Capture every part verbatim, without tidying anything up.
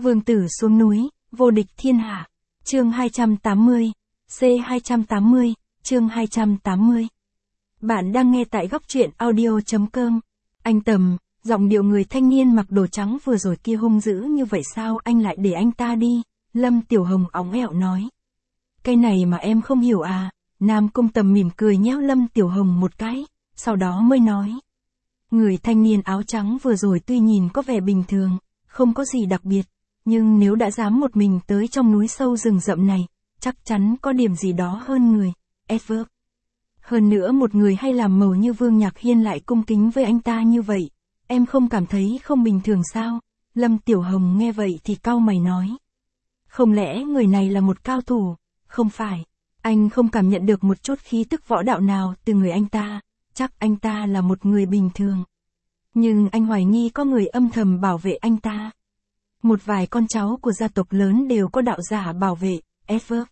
Vương tử xuống núi, vô địch thiên hạ. Chương hai trăm tám mươi, C hai trăm tám mươi, chương hai trăm tám mươi. Bạn đang nghe tại góc truyện audio chấm com. Anh Tầm, giọng điệu người thanh niên mặc đồ trắng vừa rồi kia hung dữ như vậy sao anh lại để anh ta đi? Lâm Tiểu Hồng óng ẹo nói. Cái này mà em không hiểu à? Nam Cung Tầm mỉm cười nhéo Lâm Tiểu Hồng một cái, sau đó mới nói. Người thanh niên áo trắng vừa rồi tuy nhìn có vẻ bình thường, không có gì đặc biệt, nhưng nếu đã dám một mình tới trong núi sâu rừng rậm này, chắc chắn có điểm gì đó hơn người. Edward. Hơn nữa một người hay làm màu như Vương Nhạc Hiên lại cung kính với anh ta như vậy, em không cảm thấy không bình thường sao? Lâm Tiểu Hồng nghe vậy thì cau mày nói. Không lẽ người này là một cao thủ? Không phải. Anh không cảm nhận được một chút khí tức võ đạo nào từ người anh ta, chắc anh ta là một người bình thường. Nhưng anh hoài nghi có người âm thầm bảo vệ anh ta. Một vài con cháu của gia tộc lớn đều có đạo giả bảo vệ, Edward.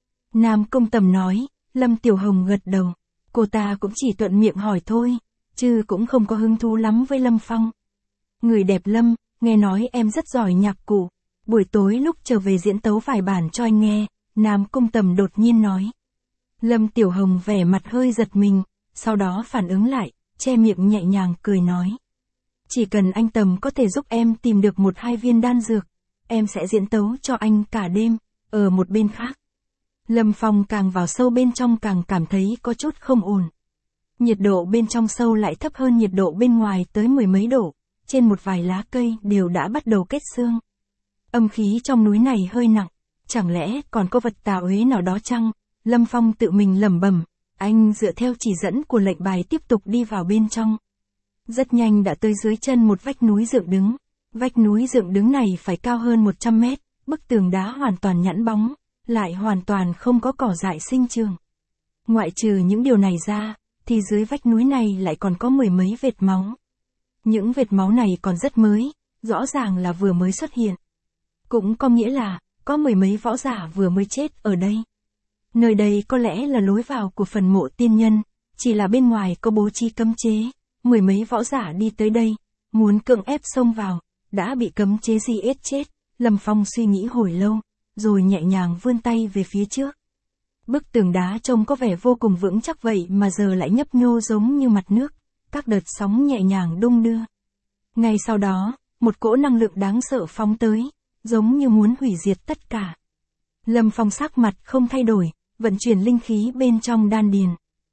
Nam Cung Tầm nói, Lâm Tiểu Hồng gật đầu. Cô ta cũng chỉ thuận miệng hỏi thôi, chứ cũng không có hứng thú lắm với Lâm Phong. Người đẹp Lâm, nghe nói em rất giỏi nhạc cụ. Buổi tối lúc trở về diễn tấu vài bản cho anh nghe, Nam Cung Tầm đột nhiên nói. Lâm Tiểu Hồng vẻ mặt hơi giật mình, sau đó phản ứng lại, che miệng nhẹ nhàng cười nói. Chỉ cần anh Tầm có thể giúp em tìm được một hai viên đan dược, em sẽ diễn tấu cho anh cả đêm. Ở một bên khác, Lâm Phong càng vào sâu bên trong càng cảm thấy có chút không ổn. Nhiệt độ bên trong sâu lại thấp hơn nhiệt độ bên ngoài tới mười mấy độ, trên một vài lá cây đều đã bắt đầu kết xương. Âm khí trong núi này hơi nặng, chẳng lẽ còn có vật tà uế nào đó chăng? Lâm Phong tự mình lẩm bẩm, anh dựa theo chỉ dẫn của lệnh bài tiếp tục đi vào bên trong. Rất nhanh đã tới dưới chân một vách núi dựng đứng. Vách núi dựng đứng này phải cao hơn một trăm mét, bức tường đá hoàn toàn nhẵn bóng, lại hoàn toàn không có cỏ dại sinh trưởng. Ngoại trừ những điều này ra, thì dưới vách núi này lại còn có mười mấy vệt máu. Những vệt máu này còn rất mới, rõ ràng là vừa mới xuất hiện. Cũng có nghĩa là, có mười mấy võ giả vừa mới chết ở đây. Nơi đây có lẽ là lối vào của phần mộ tiên nhân, chỉ là bên ngoài có bố trí cấm chế. Mười mấy võ giả đi tới đây, muốn cưỡng ép xông vào, đã bị cấm chế gì ết chết. Lâm Phong suy nghĩ hồi lâu, rồi nhẹ nhàng vươn tay về phía trước. Bức tường đá trông có vẻ vô cùng vững chắc vậy mà giờ lại nhấp nhô giống như mặt nước, các đợt sóng nhẹ nhàng đung đưa. Ngay sau đó, một cỗ năng lượng đáng sợ phóng tới, giống như muốn hủy diệt tất cả. Lâm Phong sắc mặt không thay đổi, vận chuyển linh khí bên trong đan điền.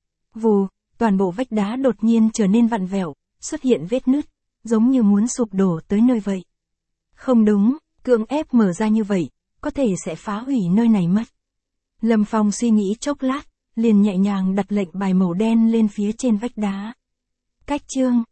Vù, toàn bộ vách đá đột nhiên trở nên vặn vẹo, xuất hiện vết nứt, giống như muốn sụp đổ tới nơi vậy. Không đúng, cưỡng ép mở ra như vậy, có thể sẽ phá hủy nơi này mất. Lâm Phong suy nghĩ chốc lát, liền nhẹ nhàng đặt lệnh bài màu đen lên phía trên vách đá. Cách chương,